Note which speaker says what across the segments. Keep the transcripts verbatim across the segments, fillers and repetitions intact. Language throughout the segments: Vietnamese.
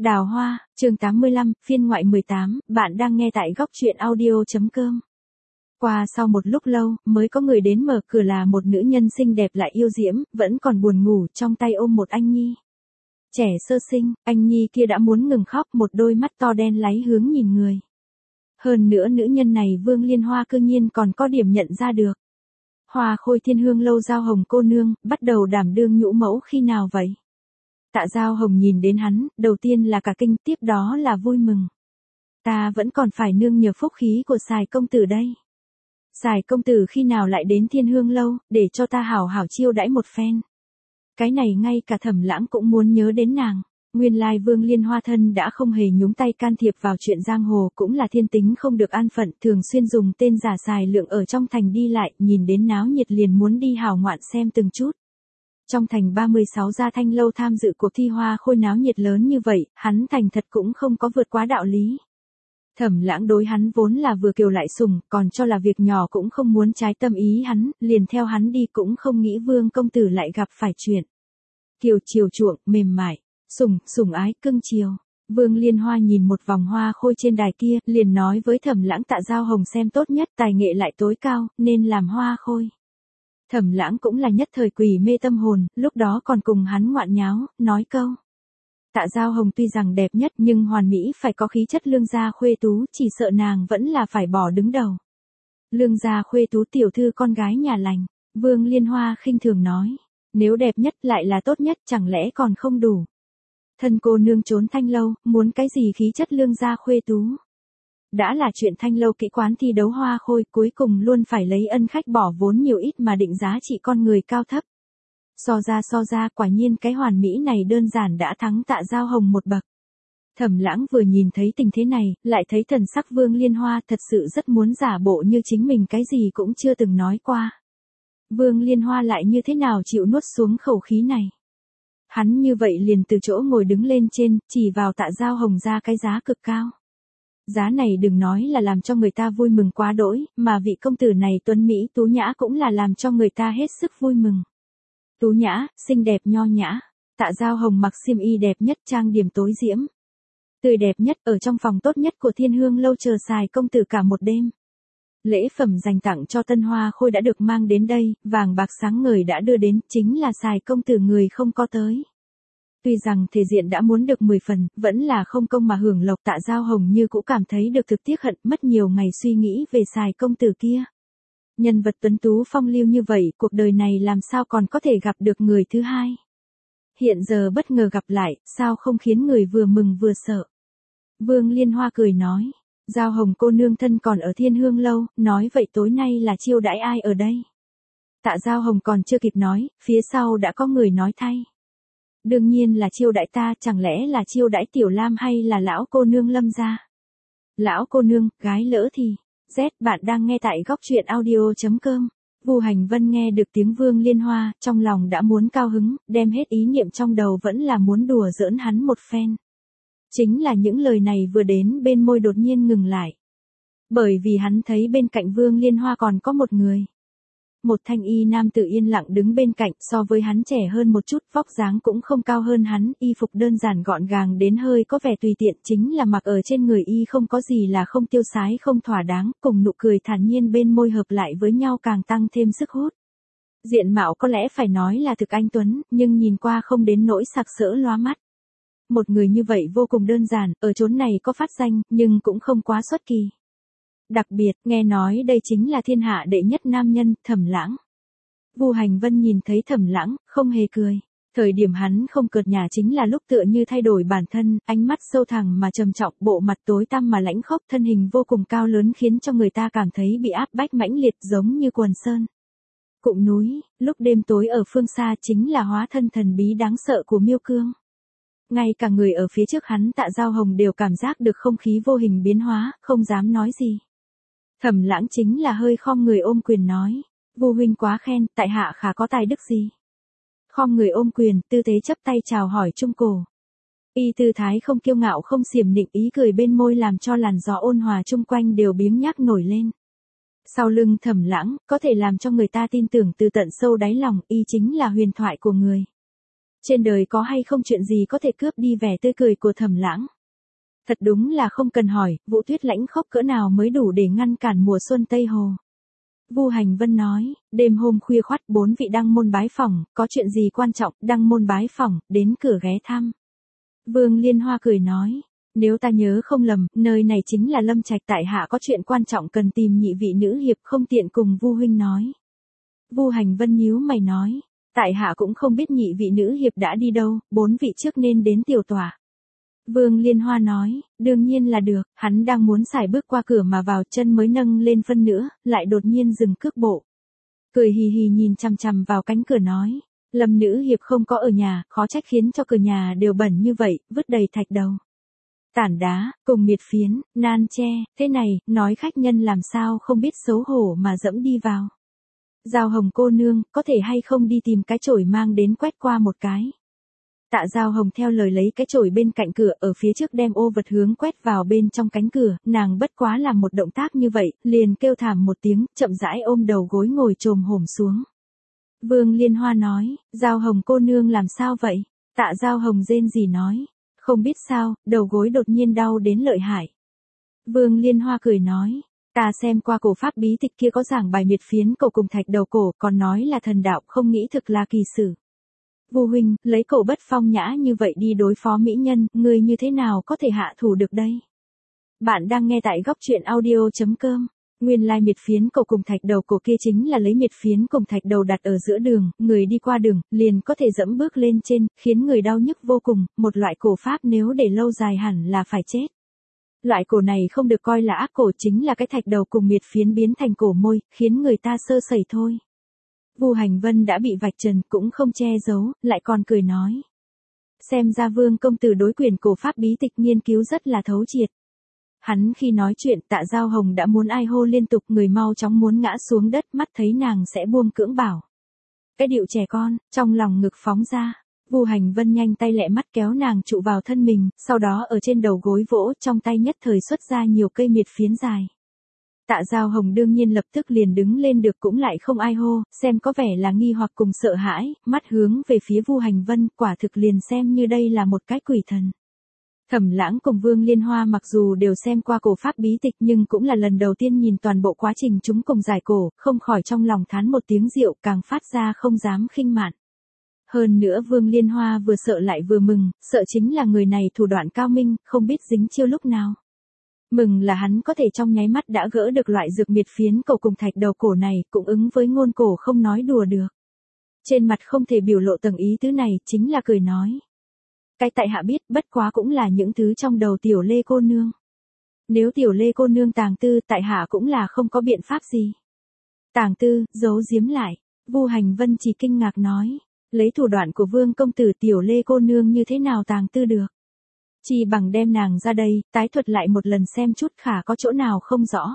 Speaker 1: Đào hoa, chương tám mươi lăm, phiên ngoại mười tám, bạn đang nghe tại góc truyện audio.com. Qua sau một lúc lâu, mới có người đến mở cửa là một nữ nhân xinh đẹp lại yêu diễm, vẫn còn buồn ngủ, trong tay ôm một anh nhi. Trẻ sơ sinh, anh nhi kia đã muốn ngừng khóc, một đôi mắt to đen láy hướng nhìn người. Hơn nữa nữ nhân này Vương Liên Hoa cư nhiên còn có điểm nhận ra được. Hoa Khôi Thiên Hương Lâu Giao Hồng cô nương, bắt đầu đảm đương nhũ mẫu khi nào vậy? Tạ Giao Hồng nhìn đến hắn, đầu tiên là cả kinh, tiếp đó là vui mừng. Ta vẫn còn phải nương nhờ phúc khí của Sài công tử đây. Sài công tử khi nào lại đến Thiên Hương Lâu, để cho ta hảo hảo chiêu đãi một phen. Cái này ngay cả Thẩm Lãng cũng muốn nhớ đến nàng. Nguyên lai Vương Liên Hoa thân đã không hề nhúng tay can thiệp vào chuyện giang hồ, cũng là thiên tính không được an phận, thường xuyên dùng tên giả Sài Lượng ở trong thành đi lại, nhìn đến náo nhiệt liền muốn đi hào ngoạn xem từng chút. Trong thành ba mươi sáu gia thanh lâu tham dự cuộc thi hoa khôi náo nhiệt lớn như vậy, hắn thành thật cũng không có vượt quá đạo lý. Thẩm Lãng đối hắn vốn là vừa kiều lại sùng, còn cho là việc nhỏ cũng không muốn trái tâm ý hắn, liền theo hắn đi cũng không nghĩ Vương công tử lại gặp phải chuyện. Kiều chiều chuộng, mềm mại, sùng, sùng ái, cưng chiều. Vương Liên Hoa nhìn một vòng hoa khôi trên đài kia, liền nói với Thẩm Lãng Tạ Giao Hồng xem tốt nhất, tài nghệ lại tối cao, nên làm hoa khôi. Thẩm Lãng cũng là nhất thời quỷ mê tâm hồn, lúc đó còn cùng hắn ngoạn nháo, nói câu. Tạ Giao Hồng tuy rằng đẹp nhất nhưng hoàn mỹ phải có khí chất lương gia khuê tú, chỉ sợ nàng vẫn là phải bỏ đứng đầu. Lương gia khuê tú tiểu thư con gái nhà lành, Vương Liên Hoa khinh thường nói, nếu đẹp nhất lại là tốt nhất chẳng lẽ còn không đủ. Thân cô nương trốn thanh lâu, muốn cái gì khí chất lương gia khuê tú. Đã là chuyện thanh lâu kỹ quán thi đấu hoa khôi, cuối cùng luôn phải lấy ân khách bỏ vốn nhiều ít mà định giá trị con người cao thấp. So ra so ra quả nhiên cái hoàn mỹ này đơn giản đã thắng Tạ Giao Hồng một bậc. Thẩm Lãng vừa nhìn thấy tình thế này, lại thấy thần sắc Vương Liên Hoa thật sự rất muốn giả bộ như chính mình cái gì cũng chưa từng nói qua. Vương Liên Hoa lại như thế nào chịu nuốt xuống khẩu khí này. Hắn như vậy liền từ chỗ ngồi đứng lên trên, chỉ vào Tạ Giao Hồng ra cái giá cực cao. Giá này đừng nói là làm cho người ta vui mừng quá đỗi, mà vị công tử này tuấn Mỹ tú nhã cũng là làm cho người ta hết sức vui mừng. Tú nhã, xinh đẹp nho nhã, Tạ Giao Hồng mặc xiêm y đẹp nhất, trang điểm tối diễm. Tươi đẹp nhất, ở trong phòng tốt nhất của Thiên Hương Lâu chờ Sài công tử cả một đêm. Lễ phẩm dành tặng cho tân hoa khôi đã được mang đến đây, vàng bạc sáng ngời đã đưa đến, chính là Sài công tử người không có tới. Tuy rằng thể diện đã muốn được mười phần, vẫn là không công mà hưởng lộc. Tạ Giao Hồng như cũng cảm thấy được thực tiếc hận, mất nhiều ngày suy nghĩ về Sài công tử kia. Nhân vật tuấn tú phong lưu như vậy, cuộc đời này làm sao còn có thể gặp được người thứ hai. Hiện giờ bất ngờ gặp lại, sao không khiến người vừa mừng vừa sợ. Vương Liên Hoa cười nói, Giao Hồng cô nương thân còn ở Thiên Hương Lâu, nói vậy tối nay là chiêu đãi ai ở đây. Tạ Giao Hồng còn chưa kịp nói, phía sau đã có người nói thay. Đương nhiên là chiêu đãi ta, chẳng lẽ là chiêu đãi Tiểu Lam hay là lão cô nương Lâm gia? Lão cô nương, gái lỡ thì. Z, bạn đang nghe tại góc truyện audio.com. Vu Hành Vân nghe được tiếng Vương Liên Hoa, trong lòng đã muốn cao hứng, đem hết ý niệm trong đầu vẫn là muốn đùa giỡn hắn một phen. Chính là những lời này vừa đến bên môi đột nhiên ngừng lại. Bởi vì hắn thấy bên cạnh Vương Liên Hoa còn có một người. Một thanh y nam tử yên lặng đứng bên cạnh, so với hắn trẻ hơn một chút, vóc dáng cũng không cao hơn hắn, y phục đơn giản gọn gàng đến hơi có vẻ tùy tiện, chính là mặc ở trên người y không có gì là không tiêu sái không thỏa đáng, cùng nụ cười thản nhiên bên môi hợp lại với nhau càng tăng thêm sức hút. Diện mạo có lẽ phải nói là thực anh tuấn, nhưng nhìn qua không đến nỗi sặc sỡ lóa mắt. Một người như vậy vô cùng đơn giản, ở chốn này có phát danh, nhưng cũng không quá xuất kỳ. Đặc biệt, nghe nói đây chính là thiên hạ đệ nhất nam nhân, Thẩm Lãng. Vu Hành Vân nhìn thấy Thẩm Lãng, không hề cười. Thời điểm hắn không cợt nhả chính là lúc tựa như thay đổi bản thân, ánh mắt sâu thẳm mà trầm trọng, bộ mặt tối tăm mà lãnh khốc, thân hình vô cùng cao lớn khiến cho người ta cảm thấy bị áp bách mãnh liệt giống như quần sơn. Cụm núi, lúc đêm tối ở phương xa chính là hóa thân thần bí đáng sợ của Miêu Cương. Ngay cả người ở phía trước hắn Tạ Giao Hồng đều cảm giác được không khí vô hình biến hóa, không dám nói gì. Thẩm Lãng chính là hơi khom người ôm quyền nói, Vu huynh quá khen, tại hạ khá có tài đức gì. Khom người ôm quyền, tư thế chấp tay chào hỏi trung cổ. Y tư thái không kiêu ngạo không xiểm nịnh, ý cười bên môi làm cho làn gió ôn hòa chung quanh đều biếng nhác nổi lên. Sau lưng Thẩm Lãng, có thể làm cho người ta tin tưởng từ tận sâu đáy lòng, y chính là huyền thoại của người. Trên đời có hay không chuyện gì có thể cướp đi vẻ tươi cười của Thẩm Lãng. Thật đúng là không cần hỏi, Vũ Tuyết lãnh khốc cỡ nào mới đủ để ngăn cản mùa xuân Tây Hồ. Vu Hành Vân nói, đêm hôm khuya khoắt bốn vị đăng môn bái phỏng, có chuyện gì quan trọng, đăng môn bái phỏng, đến cửa ghé thăm. Vương Liên Hoa cười nói, nếu ta nhớ không lầm, nơi này chính là Lâm Trạch, tại hạ có chuyện quan trọng cần tìm nhị vị nữ hiệp, không tiện cùng Vu huynh nói. Vu Hành Vân nhíu mày nói, tại hạ cũng không biết nhị vị nữ hiệp đã đi đâu, bốn vị trước nên đến tiểu tòa. Vương Liên Hoa nói, đương nhiên là được, hắn đang muốn xài bước qua cửa mà vào, chân mới nâng lên phân nữa, lại đột nhiên dừng cước bộ. Cười hì hì nhìn chằm chằm vào cánh cửa nói, Lâm nữ hiệp không có ở nhà, khó trách khiến cho cửa nhà đều bẩn như vậy, vứt đầy thạch đầu, tản đá, cùng miệt phiến, nan tre, thế này, nói khách nhân làm sao không biết xấu hổ mà dẫm đi vào. Giao Hồng cô nương, có thể hay không đi tìm cái chổi mang đến quét qua một cái. Tạ Giao Hồng theo lời lấy cái chổi bên cạnh cửa, ở phía trước đem ô vật hướng quét vào bên trong cánh cửa, nàng bất quá làm một động tác như vậy, liền kêu thảm một tiếng, chậm rãi ôm đầu gối ngồi chồm hổm xuống. Vương Liên Hoa nói, Giao Hồng cô nương làm sao vậy? Tạ Giao Hồng rên rỉ nói, không biết sao, đầu gối đột nhiên đau đến lợi hại. Vương Liên Hoa cười nói, ta xem qua cổ pháp bí tịch kia có giảng bài miệt phiến cổ cùng thạch đầu cổ, còn nói là thần đạo, không nghĩ thực là kỳ sử. Vu huynh, lấy cổ bất phong nhã như vậy đi đối phó mỹ nhân, người như thế nào có thể hạ thủ được đây? Bạn đang nghe tại góc truyện audio chấm com. Nguyên lai miệt phiến cổ cùng thạch đầu cổ kia chính là lấy miệt phiến cùng thạch đầu đặt ở giữa đường, người đi qua đường, liền có thể dẫm bước lên trên, khiến người đau nhức vô cùng, một loại cổ pháp nếu để lâu dài hẳn là phải chết. Loại cổ này không được coi là ác cổ, chính là cái thạch đầu cùng miệt phiến biến thành cổ môi, khiến người ta sơ sẩy thôi. Vu Hành Vân đã bị vạch trần cũng không che giấu, lại còn cười nói. Xem ra Vương công tử đối quyền cổ pháp bí tịch nghiên cứu rất là thấu triệt. Hắn khi nói chuyện Tạ Giao Hồng đã muốn ai hô liên tục, người mau chóng muốn ngã xuống đất, mắt thấy nàng sẽ buông cưỡng bảo. Cái điệu trẻ con, trong lòng ngực phóng ra. Vu Hành Vân nhanh tay lẹ mắt kéo nàng trụ vào thân mình, sau đó ở trên đầu gối vỗ, trong tay nhất thời xuất ra nhiều cây miệt phiến dài. Tạ Giao Hồng đương nhiên lập tức liền đứng lên được, cũng lại không ai hô, xem có vẻ là nghi hoặc cùng sợ hãi, mắt hướng về phía Vu Hành Vân, quả thực liền xem như đây là một cái quỷ thần. Thẩm Lãng cùng Vương Liên Hoa mặc dù đều xem qua cổ pháp bí tịch nhưng cũng là lần đầu tiên nhìn toàn bộ quá trình chúng cùng giải cổ, không khỏi trong lòng thán một tiếng rượu, càng phát ra không dám khinh mạn. Hơn nữa Vương Liên Hoa vừa sợ lại vừa mừng, sợ chính là người này thủ đoạn cao minh, không biết dính chiêu lúc nào. Mừng là hắn có thể trong nháy mắt đã gỡ được loại dược miệt phiến cổ cùng thạch đầu cổ này, cũng ứng với ngôn cổ không nói đùa được. Trên mặt không thể biểu lộ tầng ý tứ này, chính là cười nói. Cái tại hạ biết, bất quá cũng là những thứ trong đầu tiểu Lê cô nương. Nếu tiểu Lê cô nương tàng tư, tại hạ cũng là không có biện pháp gì. Tàng tư, giấu giếm lại, Vu Hành Vân chỉ kinh ngạc nói. Lấy thủ đoạn của Vương công tử, tiểu Lê cô nương như thế nào tàng tư được? Chỉ bằng đem nàng ra đây, tái thuật lại một lần xem chút khả có chỗ nào không rõ.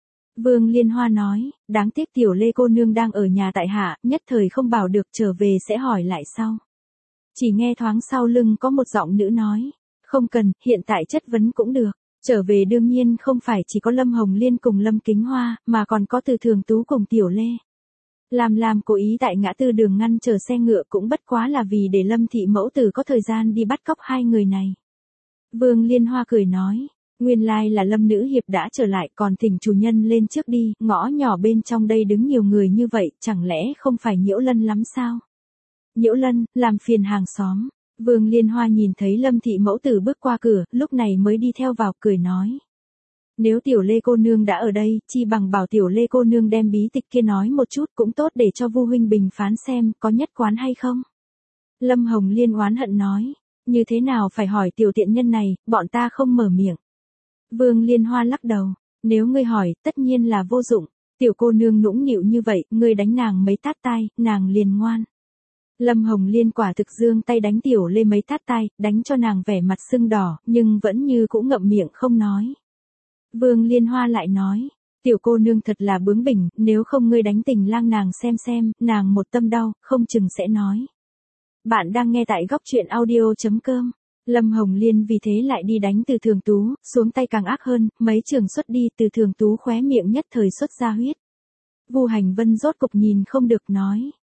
Speaker 1: Vương Liên Hoa nói, đáng tiếc tiểu Lê cô nương đang ở nhà tại hạ, nhất thời không bảo được, trở về sẽ hỏi lại sau. Chỉ nghe thoáng sau lưng có một giọng nữ nói, không cần, hiện tại chất vấn cũng được. Trở về đương nhiên không phải chỉ có Lâm Hồng Liên cùng Lâm Kính Hoa, mà còn có Từ Thường Tú cùng tiểu Lê. Làm làm cố ý tại ngã tư đường ngăn chờ xe ngựa cũng bất quá là vì để Lâm thị mẫu tử có thời gian đi bắt cóc hai người này. Vương Liên Hoa cười nói, nguyên lai là Lâm nữ hiệp đã trở lại, còn thỉnh chủ nhân lên trước đi, ngõ nhỏ bên trong đây đứng nhiều người như vậy, chẳng lẽ không phải nhiễu lân lắm sao? Nhiễu lân, làm phiền hàng xóm. Vương Liên Hoa nhìn thấy Lâm thị mẫu tử bước qua cửa, lúc này mới đi theo vào, cười nói. Nếu tiểu Lê cô nương đã ở đây, chi bằng bảo tiểu Lê cô nương đem bí tịch kia nói một chút cũng tốt để cho Vu huynh bình phán xem có nhất quán hay không. Lâm Hồng Liên oán hận nói, như thế nào phải hỏi tiểu tiện nhân này, bọn ta không mở miệng. Vương Liên Hoa lắc đầu, nếu ngươi hỏi, tất nhiên là vô dụng, tiểu cô nương nũng nịu như vậy, ngươi đánh nàng mấy tát tai, nàng liền ngoan. Lâm Hồng Liên quả thực giương tay đánh tiểu Lê mấy tát tai, đánh cho nàng vẻ mặt sưng đỏ, nhưng vẫn như cũng ngậm miệng không nói. Vương Liên Hoa lại nói, tiểu cô nương thật là bướng bỉnh, nếu không ngươi đánh Tình Lang nàng xem xem, nàng một tâm đau, không chừng sẽ nói. Bạn đang nghe tại góc truyện audio chấm com. Lâm Hồng Liên vì thế lại đi đánh Từ Thường Tú, xuống tay càng ác hơn, mấy trường xuất đi, Từ Thường Tú khóe miệng nhất thời xuất ra huyết. Vu Hành Vân rốt cục nhìn không được nói,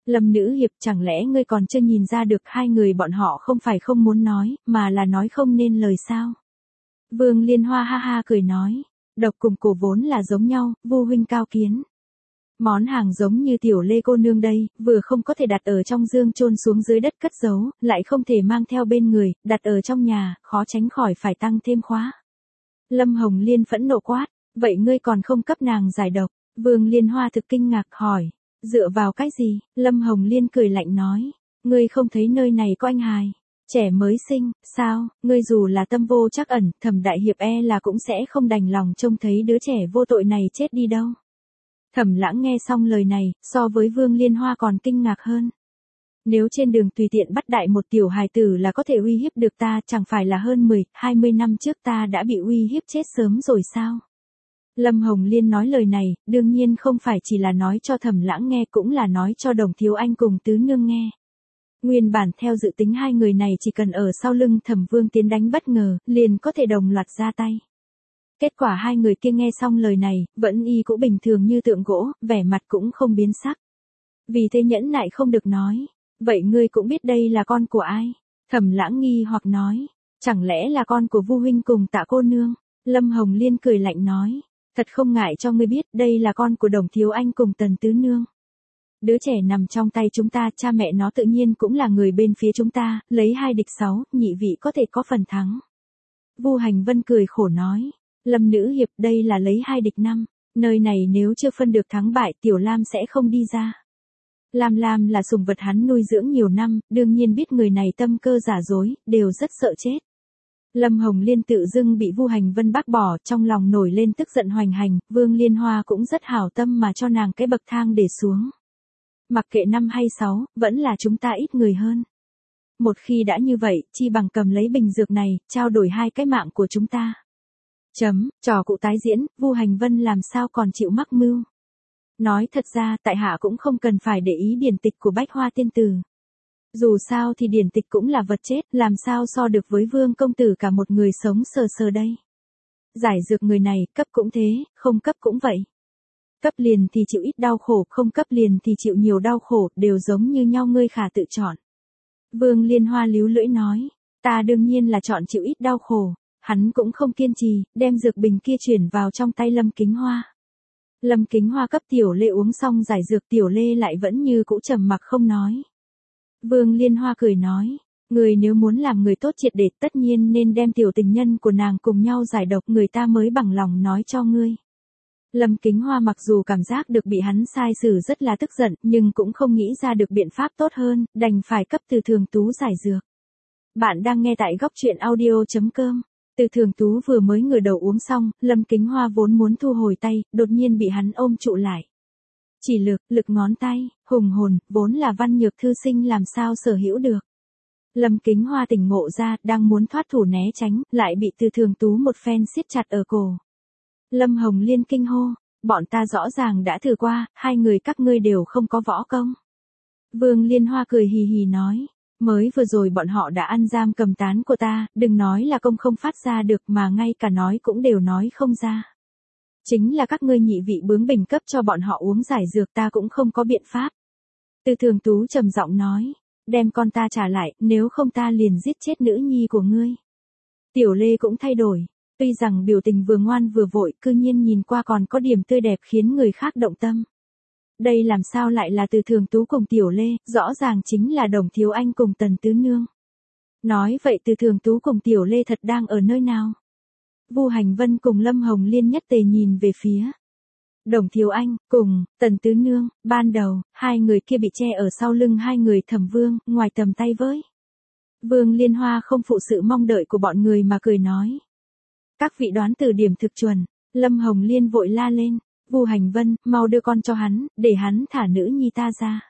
Speaker 1: Lâm Nữ Hiệp, chẳng lẽ ngươi còn chưa nhìn ra được hai người bọn họ không phải không muốn nói, mà là nói không nên lời sao? Vương Liên Hoa ha ha cười nói, độc cùng cổ vốn là giống nhau, Vu huynh cao kiến. Món hàng giống như tiểu Lê cô nương đây, vừa không có thể đặt ở trong dương chôn xuống dưới đất cất giấu, lại không thể mang theo bên người, đặt ở trong nhà, khó tránh khỏi phải tăng thêm khóa. Lâm Hồng Liên phẫn nộ quát, vậy ngươi còn không cấp nàng giải độc? Vương Liên Hoa thực kinh ngạc hỏi, dựa vào cái gì? Lâm Hồng Liên cười lạnh nói, ngươi không thấy nơi này có anh hài, trẻ mới sinh, sao? Ngươi dù là tâm vô trắc ẩn, Thẩm đại hiệp e là cũng sẽ không đành lòng trông thấy đứa trẻ vô tội này chết đi đâu. Thẩm Lãng nghe xong lời này, so với Vương Liên Hoa còn kinh ngạc hơn. Nếu trên đường tùy tiện bắt đại một tiểu hài tử là có thể uy hiếp được ta, chẳng phải là hơn mười, hai mươi năm trước ta đã bị uy hiếp chết sớm rồi sao? Lâm Hồng Liên nói lời này, đương nhiên không phải chỉ là nói cho Thẩm Lãng nghe, cũng là nói cho Đồng Thiếu Anh cùng Tứ Nương nghe. Nguyên bản theo dự tính hai người này chỉ cần ở sau lưng Thẩm Vương tiến đánh bất ngờ, liền có thể đồng loạt ra tay. Kết quả hai người kia nghe xong lời này, vẫn y cũ bình thường như tượng gỗ, vẻ mặt cũng không biến sắc. Vì thế nhẫn nại không được nói, vậy ngươi cũng biết đây là con của ai? Thẩm Lãng nghi hoặc nói, chẳng lẽ là con của Vu huynh cùng Tạ cô nương? Lâm Hồng Liên cười lạnh nói, thật không ngại cho ngươi biết, đây là con của Đồng Thiếu Anh cùng Tần Tứ Nương. Đứa trẻ nằm trong tay chúng ta, cha mẹ nó tự nhiên cũng là người bên phía chúng ta, lấy hai địch sáu, nhị vị có thể có phần thắng. Vu Hành Vân cười khổ nói, Lâm Nữ Hiệp, đây là lấy hai địch năm, nơi này nếu chưa phân được thắng bại, Tiểu Lam sẽ không đi ra. Lam Lam là sủng vật hắn nuôi dưỡng nhiều năm, đương nhiên biết người này tâm cơ giả dối, đều rất sợ chết. Lâm Hồng Liên tự dưng bị Vu Hành Vân bác bỏ, trong lòng nổi lên tức giận hoành hành, Vương Liên Hoa cũng rất hảo tâm mà cho nàng cái bậc thang để xuống. Mặc kệ năm hay sáu, vẫn là chúng ta ít người hơn. Một khi đã như vậy, chi bằng cầm lấy bình dược này, trao đổi hai cái mạng của chúng ta. Chấm, trò cụ tái diễn, Vu Hành Vân làm sao còn chịu mắc mưu. Nói thật ra, tại hạ cũng không cần phải để ý điển tịch của Bách Hoa Tiên Tử. Dù sao thì điển tịch cũng là vật chết, làm sao so được với Vương công tử cả một người sống sờ sờ đây. Giải dược người này, cấp cũng thế, không cấp cũng vậy. Cấp liền thì chịu ít đau khổ, không cấp liền thì chịu nhiều đau khổ, đều giống như nhau, ngươi khả tự chọn. Vương Liên Hoa líu lưỡi nói, ta đương nhiên là chọn chịu ít đau khổ. Hắn cũng không kiên trì, đem dược bình kia chuyển vào trong tay Lâm Kính Hoa. Lâm Kính Hoa cấp Tiểu Lê uống xong giải dược, Tiểu Lê lại vẫn như cũ trầm mặc không nói. Vương Liên Hoa cười nói, người nếu muốn làm người tốt triệt để, tất nhiên nên đem tiểu tình nhân của nàng cùng nhau giải độc, người ta mới bằng lòng nói cho ngươi. Lâm Kính Hoa mặc dù cảm giác được bị hắn sai xử rất là tức giận, nhưng cũng không nghĩ ra được biện pháp tốt hơn, đành phải cấp Từ Thường Tú giải dược. Bạn đang nghe tại góc truyện audio chấm com. Từ Thường Tú vừa mới ngửa đầu uống xong, Lâm Kính Hoa vốn muốn thu hồi tay, đột nhiên bị hắn ôm trụ lại. Chỉ lực, lực ngón tay, hùng hồn, vốn là văn nhược thư sinh làm sao sở hữu được. Lâm Kính Hoa tỉnh ngộ ra, đang muốn thoát thủ né tránh, lại bị Từ Thường Tú một phen siết chặt ở cổ. Lâm Hồng Liên kinh hô, bọn ta rõ ràng đã thử qua, hai người các ngươi đều không có võ công. Vương Liên Hoa cười hì hì nói, mới vừa rồi bọn họ đã ăn giam cầm tán của ta, đừng nói là công không phát ra được mà ngay cả nói cũng đều nói không ra. Chính là các ngươi nhị vị bướng bỉnh cấp cho bọn họ uống giải dược, ta cũng không có biện pháp. Từ Thường Tú trầm giọng nói, đem con ta trả lại, nếu không ta liền giết chết nữ nhi của ngươi. Tiểu Lê cũng thay đổi, tuy rằng biểu tình vừa ngoan vừa vội, cư nhiên nhìn qua còn có điểm tươi đẹp khiến người khác động tâm. Đây làm sao lại là Từ Thường Tú cùng Tiểu Lê, rõ ràng chính là Đồng Thiếu Anh cùng Tần Tứ Nương. Nói vậy Từ Thường Tú cùng Tiểu Lê thật đang ở nơi nào? Vu Hành Vân cùng Lâm Hồng Liên nhất tề nhìn về phía Đồng Thiếu Anh cùng Tần Tứ Nương. Ban đầu, hai người kia bị che ở sau lưng hai người Thẩm Vương, ngoài tầm tay với. Vương Liên Hoa không phụ sự mong đợi của bọn người mà cười nói, các vị đoán từ điểm thực chuẩn. Lâm Hồng Liên vội la lên, Vu Hành Vân, mau đưa con cho hắn, để hắn thả nữ nhi ta ra.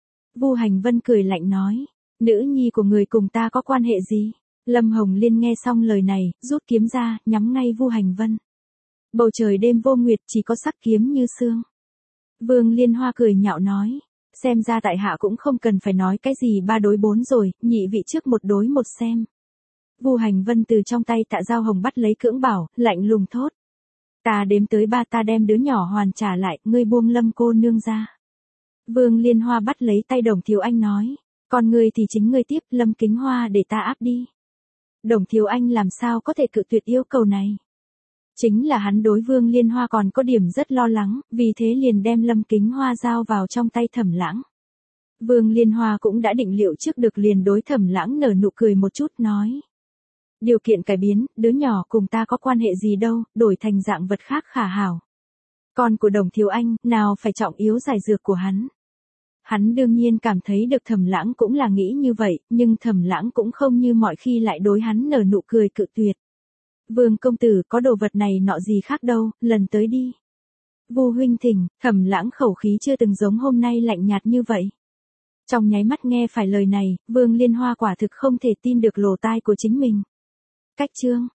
Speaker 1: Vu Hành Vân cười lạnh nói, nữ nhi của người cùng ta có quan hệ gì? Lâm Hồng Liên nghe xong lời này, rút kiếm ra, nhắm ngay Vu Hành Vân. Bầu trời đêm vô nguyệt, chỉ có sắc kiếm như sương. Vương Liên Hoa cười nhạo nói, xem ra tại hạ cũng không cần phải nói cái gì ba đối bốn rồi, nhị vị trước một đối một xem. Vu Hành Vân từ trong tay Tạ Giao Hồng bắt lấy cưỡng bảo, lạnh lùng thốt, ta đếm tới ba ta đem đứa nhỏ hoàn trả lại, ngươi buông Lâm cô nương ra. Vương Liên Hoa bắt lấy tay Đồng Thiếu Anh nói, còn ngươi thì chính ngươi tiếp, Lâm Kính Hoa để ta áp đi. Đồng Thiếu Anh làm sao có thể cự tuyệt yêu cầu này. Chính là hắn đối Vương Liên Hoa còn có điểm rất lo lắng, vì thế liền đem Lâm Kính Hoa giao vào trong tay Thẩm Lãng. Vương Liên Hoa cũng đã định liệu trước được, liền đối Thẩm Lãng nở nụ cười một chút nói. Điều kiện cải biến, đứa nhỏ cùng ta có quan hệ gì đâu, đổi thành dạng vật khác khả hảo. Con của Đồng Thiếu Anh, nào phải trọng yếu giải dược của hắn. Hắn đương nhiên cảm thấy được Thẩm Lãng cũng là nghĩ như vậy, nhưng Thẩm Lãng cũng không như mọi khi lại đối hắn nở nụ cười cự tuyệt. Vương công tử có đồ vật này nọ gì khác đâu, lần tới đi. Vu huynh thỉnh, Thẩm Lãng khẩu khí chưa từng giống hôm nay lạnh nhạt như vậy. Trong nháy mắt nghe phải lời này, Vương Liên Hoa quả thực không thể tin được lỗ tai của chính mình. Cách chương